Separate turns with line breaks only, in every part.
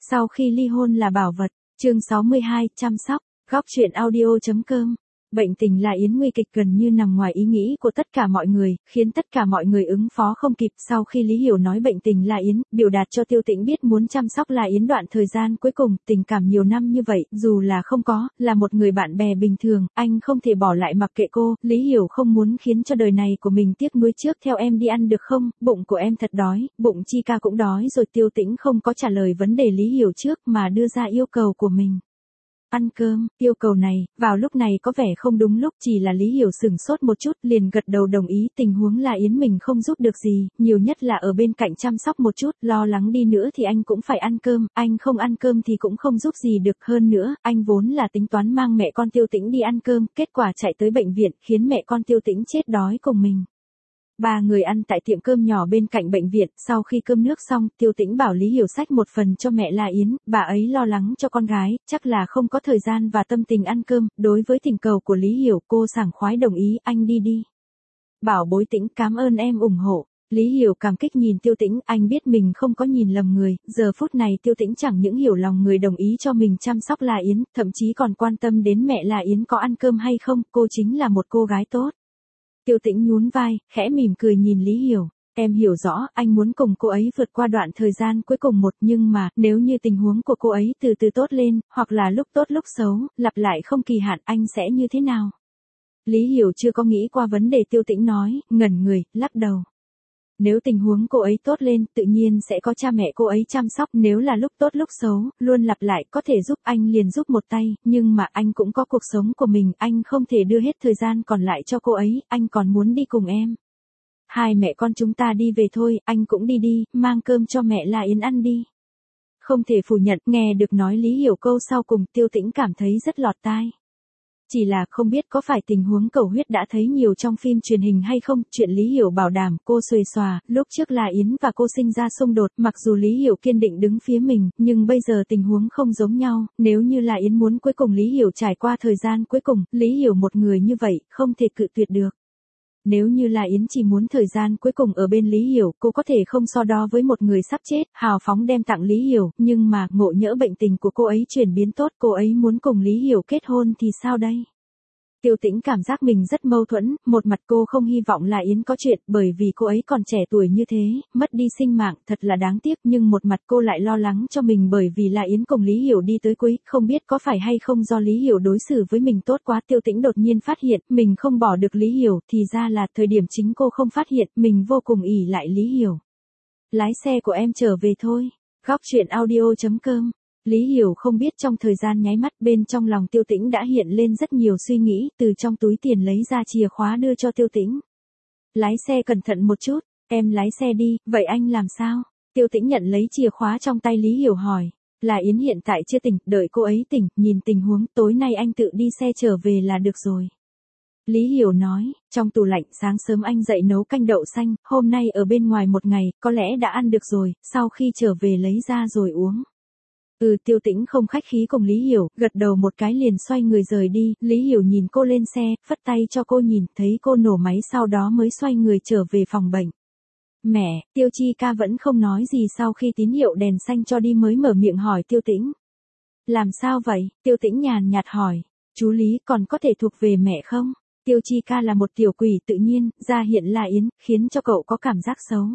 Sau khi ly hôn là bảo vật, chương 62, chăm sóc, góc truyện audio.com. Bệnh tình La Yến nguy kịch gần như nằm ngoài ý nghĩ của tất cả mọi người, khiến tất cả mọi người ứng phó không kịp. Sau khi Lý Hiểu nói bệnh tình La Yến, biểu đạt cho Tiêu Tĩnh biết muốn chăm sóc La Yến đoạn thời gian cuối cùng, tình cảm nhiều năm như vậy, dù là không có, là một người bạn bè bình thường, anh không thể bỏ lại mặc kệ cô. Lý Hiểu không muốn khiến cho đời này của mình tiếc nuối. Trước theo em đi ăn được không, bụng của em thật đói, bụng Chi ca cũng đói rồi. Tiêu Tĩnh không có trả lời vấn đề Lý Hiểu trước mà đưa ra yêu cầu của mình. Ăn cơm, yêu cầu này, vào lúc này có vẻ không đúng lúc, chỉ là Lý Hiểu sửng sốt một chút, liền gật đầu đồng ý. Tình huống La Yến mình không giúp được gì, nhiều nhất là ở bên cạnh chăm sóc một chút, lo lắng đi nữa thì anh cũng phải ăn cơm, anh không ăn cơm thì cũng không giúp gì được. Hơn nữa, anh vốn là tính toán mang mẹ con Tiêu Tĩnh đi ăn cơm, kết quả chạy tới bệnh viện, khiến mẹ con Tiêu Tĩnh chết đói cùng mình. Ba người ăn tại tiệm cơm nhỏ bên cạnh bệnh viện, sau khi cơm nước xong, Tiêu Tĩnh bảo Lý Hiểu xách một phần cho mẹ La Yến, bà ấy lo lắng cho con gái, chắc là không có thời gian và tâm tình ăn cơm. Đối với thỉnh cầu của Lý Hiểu, cô sảng khoái đồng ý. Anh đi đi. Bảo bối Tĩnh, cảm ơn em ủng hộ. Lý Hiểu cảm kích nhìn Tiêu Tĩnh, anh biết mình không có nhìn lầm người. Giờ phút này Tiêu Tĩnh chẳng những hiểu lòng người đồng ý cho mình chăm sóc La Yến, thậm chí còn quan tâm đến mẹ La Yến có ăn cơm hay không. Cô chính là một cô gái tốt. Tiêu Tĩnh nhún vai, khẽ mỉm cười nhìn Lý Hiểu. Em hiểu rõ, anh muốn cùng cô ấy vượt qua đoạn thời gian cuối cùng nhưng mà, nếu như tình huống của cô ấy từ từ tốt lên, hoặc là lúc tốt lúc xấu, lặp lại không kỳ hạn, anh sẽ như thế nào? Lý Hiểu chưa có nghĩ qua vấn đề. Tiêu Tĩnh nói, ngẩn người, lắc đầu. Nếu tình huống cô ấy tốt lên, tự nhiên sẽ có cha mẹ cô ấy chăm sóc. Nếu là lúc tốt lúc xấu, luôn lặp lại, có thể giúp anh liền giúp một tay, nhưng mà anh cũng có cuộc sống của mình, anh không thể đưa hết thời gian còn lại cho cô ấy, anh còn muốn đi cùng em. Hai mẹ con chúng ta đi về thôi, anh cũng đi đi, mang cơm cho mẹ La Yến ăn đi. Không thể phủ nhận, nghe được nói Lý Hiểu câu sau cùng, Tiêu Tĩnh cảm thấy rất lọt tai. Chỉ là không biết có phải tình huống cầu huyết đã thấy nhiều trong phim truyền hình hay không. Chuyện Lý Hiểu bảo đảm, cô xuề xòa, lúc trước La Yến và cô sinh ra xung đột, mặc dù Lý Hiểu kiên định đứng phía mình, nhưng bây giờ tình huống không giống nhau. Nếu như La Yến muốn cuối cùng Lý Hiểu trải qua thời gian cuối cùng, Lý Hiểu một người như vậy, không thể cự tuyệt được. Nếu như La Yến chỉ muốn thời gian cuối cùng ở bên Lý Hiểu, cô có thể không so đo với một người sắp chết, hào phóng đem tặng Lý Hiểu, nhưng mà, ngộ nhỡ bệnh tình của cô ấy chuyển biến tốt, cô ấy muốn cùng Lý Hiểu kết hôn thì sao đây? Tiêu Tĩnh cảm giác mình rất mâu thuẫn, một mặt cô không hy vọng La Yến có chuyện, bởi vì cô ấy còn trẻ tuổi như thế, mất đi sinh mạng, thật là đáng tiếc, nhưng một mặt cô lại lo lắng cho mình bởi vì La Yến cùng Lý Hiểu đi tới cuối, không biết có phải hay không do Lý Hiểu đối xử với mình tốt quá. Tiêu Tĩnh đột nhiên phát hiện, mình không bỏ được Lý Hiểu, thì ra là thời điểm chính cô không phát hiện, mình vô cùng ỷ lại Lý Hiểu. Lái xe của em trở về thôi. Góc truyện audio.com. Lý Hiểu không biết trong thời gian nháy mắt, bên trong lòng Tiêu Tĩnh đã hiện lên rất nhiều suy nghĩ, từ trong túi tiền lấy ra chìa khóa đưa cho Tiêu Tĩnh. Lái xe cẩn thận một chút, em lái xe đi, vậy anh làm sao? Tiêu Tĩnh nhận lấy chìa khóa trong tay Lý Hiểu hỏi. La Yến hiện tại chưa tỉnh, đợi cô ấy tỉnh, nhìn tình huống, tối nay anh tự đi xe trở về là được rồi. Lý Hiểu nói, trong tủ lạnh sáng sớm anh dậy nấu canh đậu xanh, hôm nay ở bên ngoài một ngày, có lẽ đã ăn được rồi, sau khi trở về lấy ra rồi uống. Tiêu Tĩnh không khách khí cùng Lý Hiểu, gật đầu một cái liền xoay người rời đi. Lý Hiểu nhìn cô lên xe, phất tay cho cô nhìn, thấy cô nổ máy sau đó mới xoay người trở về phòng bệnh. Mẹ, Tiêu Chi ca vẫn không nói gì, sau khi tín hiệu đèn xanh cho đi mới mở miệng hỏi Tiêu Tĩnh. Làm sao vậy? Tiêu Tĩnh nhàn nhạt hỏi. Chú Lý còn có thể thuộc về mẹ không? Tiêu Chi ca là một tiểu quỷ tự nhiên, ra hiện La Yến, khiến cho cậu có cảm giác xấu.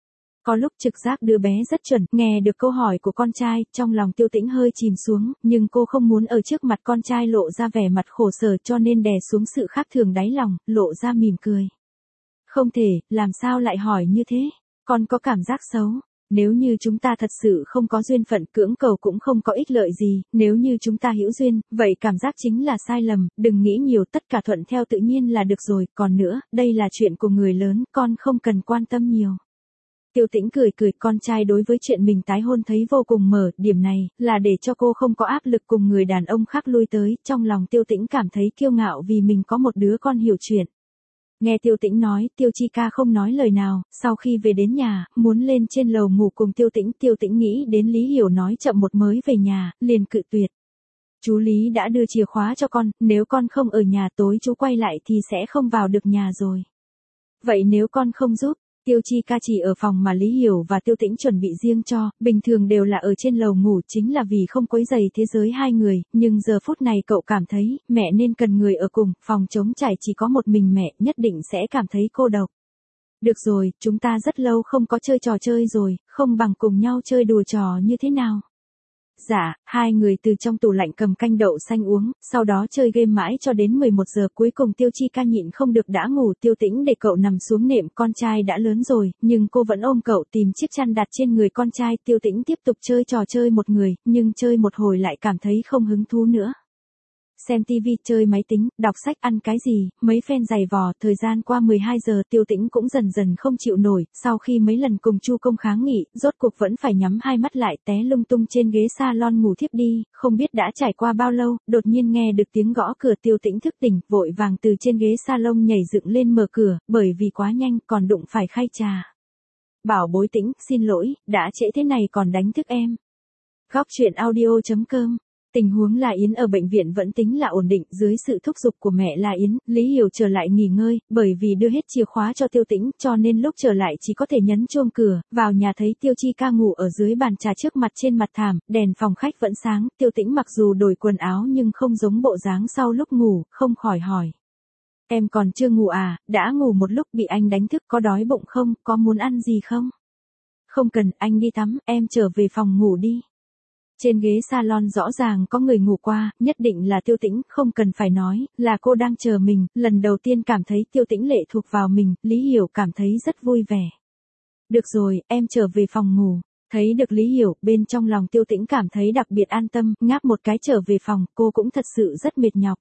Có lúc trực giác đứa bé rất chuẩn, nghe được câu hỏi của con trai, trong lòng Tiêu Tĩnh hơi chìm xuống, nhưng cô không muốn ở trước mặt con trai lộ ra vẻ mặt khổ sở cho nên đè xuống sự khác thường đáy lòng, lộ ra mỉm cười. Không thể, làm sao lại hỏi như thế? Con có cảm giác xấu. Nếu như chúng ta thật sự không có duyên phận, cưỡng cầu cũng không có ích lợi gì, nếu như chúng ta hữu duyên, vậy cảm giác chính là sai lầm, đừng nghĩ nhiều, tất cả thuận theo tự nhiên là được rồi, còn nữa, đây là chuyện của người lớn, con không cần quan tâm nhiều. Tiêu Tĩnh cười cười, con trai đối với chuyện mình tái hôn thấy vô cùng mở, điểm này, là để cho cô không có áp lực cùng người đàn ông khác lui tới, trong lòng Tiêu Tĩnh cảm thấy kiêu ngạo vì mình có một đứa con hiểu chuyện. Nghe Tiêu Tĩnh nói, Tiêu Chi ca không nói lời nào, sau khi về đến nhà, muốn lên trên lầu ngủ cùng Tiêu Tĩnh nghĩ đến Lý Hiểu nói chậm một mới về nhà, liền cự tuyệt. Chú Lý đã đưa chìa khóa cho con, nếu con không ở nhà tối chú quay lại thì sẽ không vào được nhà rồi. Vậy nếu con không giúp, Tiêu Chi ca chỉ ở phòng mà Lý Hiểu và Tiêu Tĩnh chuẩn bị riêng cho, bình thường đều là ở trên lầu ngủ chính là vì không quấy rầy thế giới hai người, nhưng giờ phút này cậu cảm thấy, mẹ nên cần người ở cùng, phòng trống trải chỉ có một mình mẹ, nhất định sẽ cảm thấy cô độc. Được rồi, chúng ta rất lâu không có chơi trò chơi rồi, không bằng cùng nhau chơi đùa trò như thế nào? Dạ, hai người từ trong tủ lạnh cầm canh đậu xanh uống, sau đó chơi game mãi cho đến 11 giờ cuối cùng Tiêu Chi ca nhịn không được đã ngủ. Tiêu Tĩnh để cậu nằm xuống nệm, con trai đã lớn rồi, nhưng cô vẫn ôm cậu tìm chiếc chăn đặt trên người con trai. Tiêu Tĩnh tiếp tục chơi trò chơi một người, nhưng chơi một hồi lại cảm thấy không hứng thú nữa. Xem TV, chơi máy tính, đọc sách, ăn cái gì, mấy phen giày vò, thời gian qua 12 giờ Tiêu Tĩnh cũng dần dần không chịu nổi, sau khi mấy lần cùng Chu Công kháng nghị, rốt cuộc vẫn phải nhắm hai mắt lại té lung tung trên ghế salon ngủ thiếp đi, không biết đã trải qua bao lâu, đột nhiên nghe được tiếng gõ cửa. Tiêu Tĩnh thức tỉnh, vội vàng từ trên ghế salon nhảy dựng lên mở cửa, bởi vì quá nhanh còn đụng phải khay trà. Bảo bối Tĩnh, xin lỗi, đã trễ thế này còn đánh thức em. Góc truyện audio.com. Tình huống La Yến ở bệnh viện vẫn tính là ổn định, dưới sự thúc giục của mẹ La Yến, Lý Hiểu trở lại nghỉ ngơi, bởi vì đưa hết chìa khóa cho Tiêu Tĩnh, cho nên lúc trở lại chỉ có thể nhấn chuông cửa, vào nhà thấy Tiêu Chi ca ngủ ở dưới bàn trà trước mặt trên mặt thảm, đèn phòng khách vẫn sáng, Tiêu Tĩnh mặc dù đổi quần áo nhưng không giống bộ dáng sau lúc ngủ, không khỏi hỏi. Em còn chưa ngủ à, đã ngủ một lúc bị anh đánh thức, có đói bụng không, có muốn ăn gì không? Không cần, anh đi tắm, em trở về phòng ngủ đi. Trên ghế salon rõ ràng có người ngủ qua, nhất định là Tiêu Tĩnh, không cần phải nói, là cô đang chờ mình, lần đầu tiên cảm thấy Tiêu Tĩnh lệ thuộc vào mình, Lý Hiểu cảm thấy rất vui vẻ. Được rồi, em trở về phòng ngủ. Thấy được Lý Hiểu, bên trong lòng Tiêu Tĩnh cảm thấy đặc biệt an tâm, ngáp một cái trở về phòng, cô cũng thật sự rất mệt nhọc.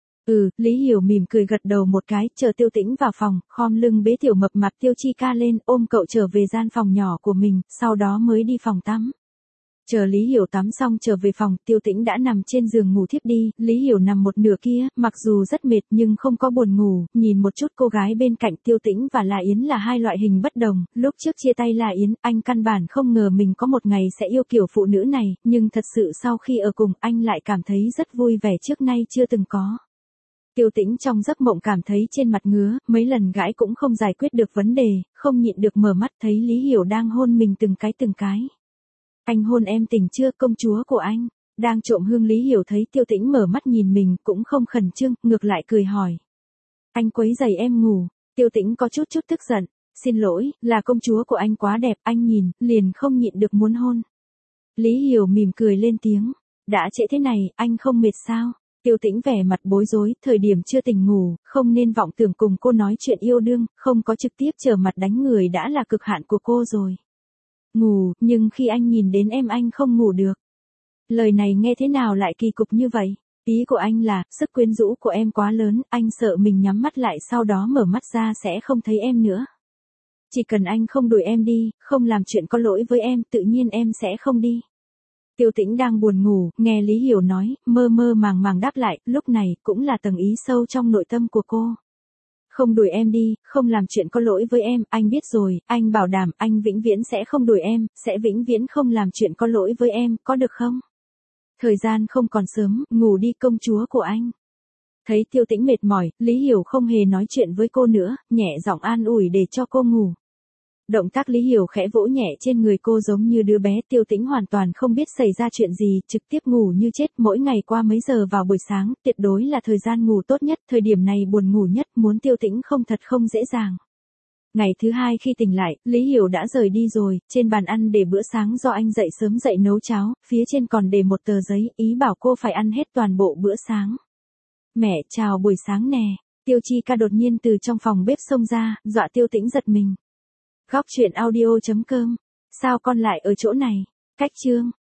Lý Hiểu mỉm cười gật đầu một cái, chờ Tiêu Tĩnh vào phòng, khom lưng bế tiểu mập mạp Tiêu Chi ca lên, ôm cậu trở về gian phòng nhỏ của mình, sau đó mới đi phòng tắm. Chờ Lý Hiểu tắm xong trở về phòng, Tiêu Tĩnh đã nằm trên giường ngủ thiếp đi, Lý Hiểu nằm một nửa kia, mặc dù rất mệt nhưng không có buồn ngủ, nhìn một chút cô gái bên cạnh. Tiêu Tĩnh và La Yến là hai loại hình bất đồng, lúc trước chia tay La Yến, anh căn bản không ngờ mình có một ngày sẽ yêu kiểu phụ nữ này, nhưng thật sự sau khi ở cùng, anh lại cảm thấy rất vui vẻ trước nay chưa từng có. Tiêu Tĩnh trong giấc mộng cảm thấy trên mặt ngứa, mấy lần gãi cũng không giải quyết được vấn đề, không nhịn được mở mắt thấy Lý Hiểu đang hôn mình từng cái. Anh hôn em tỉnh chưa, công chúa của anh? Đang trộm hương. Lý Hiểu thấy Tiêu Tĩnh mở mắt nhìn mình cũng không khẩn trương, ngược lại cười hỏi. Anh quấy rầy em ngủ. Tiêu Tĩnh có chút tức giận. Xin lỗi, là công chúa của anh quá đẹp, anh nhìn, liền không nhịn được muốn hôn. Lý Hiểu mỉm cười lên tiếng. Đã trễ thế này, anh không mệt sao? Tiêu Tĩnh vẻ mặt bối rối, thời điểm chưa tỉnh ngủ, không nên vọng tưởng cùng cô nói chuyện yêu đương, không có trực tiếp trở mặt đánh người đã là cực hạn của cô rồi. Ngủ, nhưng khi anh nhìn đến em anh không ngủ được. Lời này nghe thế nào lại kỳ cục như vậy? Ý của anh là, sức quyến rũ của em quá lớn, anh sợ mình nhắm mắt lại sau đó mở mắt ra sẽ không thấy em nữa. Chỉ cần anh không đuổi em đi, không làm chuyện có lỗi với em, tự nhiên em sẽ không đi. Tiêu Tĩnh đang buồn ngủ, nghe Lý Hiểu nói, mơ màng đáp lại, lúc này cũng là tầng ý sâu trong nội tâm của cô. Không đuổi em đi, không làm chuyện có lỗi với em, anh biết rồi, anh bảo đảm anh vĩnh viễn sẽ không đuổi em, sẽ vĩnh viễn không làm chuyện có lỗi với em, có được không? Thời gian không còn sớm, ngủ đi công chúa của anh. Thấy Tiêu Tĩnh mệt mỏi, Lý Hiểu không hề nói chuyện với cô nữa, nhẹ giọng an ủi để cho cô ngủ. Động tác Lý Hiểu khẽ vỗ nhẹ trên người cô giống như đứa bé. Tiêu Tĩnh hoàn toàn không biết xảy ra chuyện gì, trực tiếp ngủ như chết. Mỗi ngày qua mấy giờ vào buổi sáng, tuyệt đối là thời gian ngủ tốt nhất, thời điểm này buồn ngủ nhất, muốn Tiêu Tĩnh không thật không dễ dàng. Ngày thứ hai khi tỉnh lại, Lý Hiểu đã rời đi rồi, trên bàn ăn để bữa sáng do anh dậy sớm dậy nấu cháo, phía trên còn để một tờ giấy, ý bảo cô phải ăn hết toàn bộ bữa sáng. Mẹ, chào buổi sáng nè. Tiêu Chi ca đột nhiên từ trong phòng bếp xông ra, dọa Tiêu Tĩnh giật mình. Góc truyện audio.com. Sao con lại ở chỗ này? Cách chương.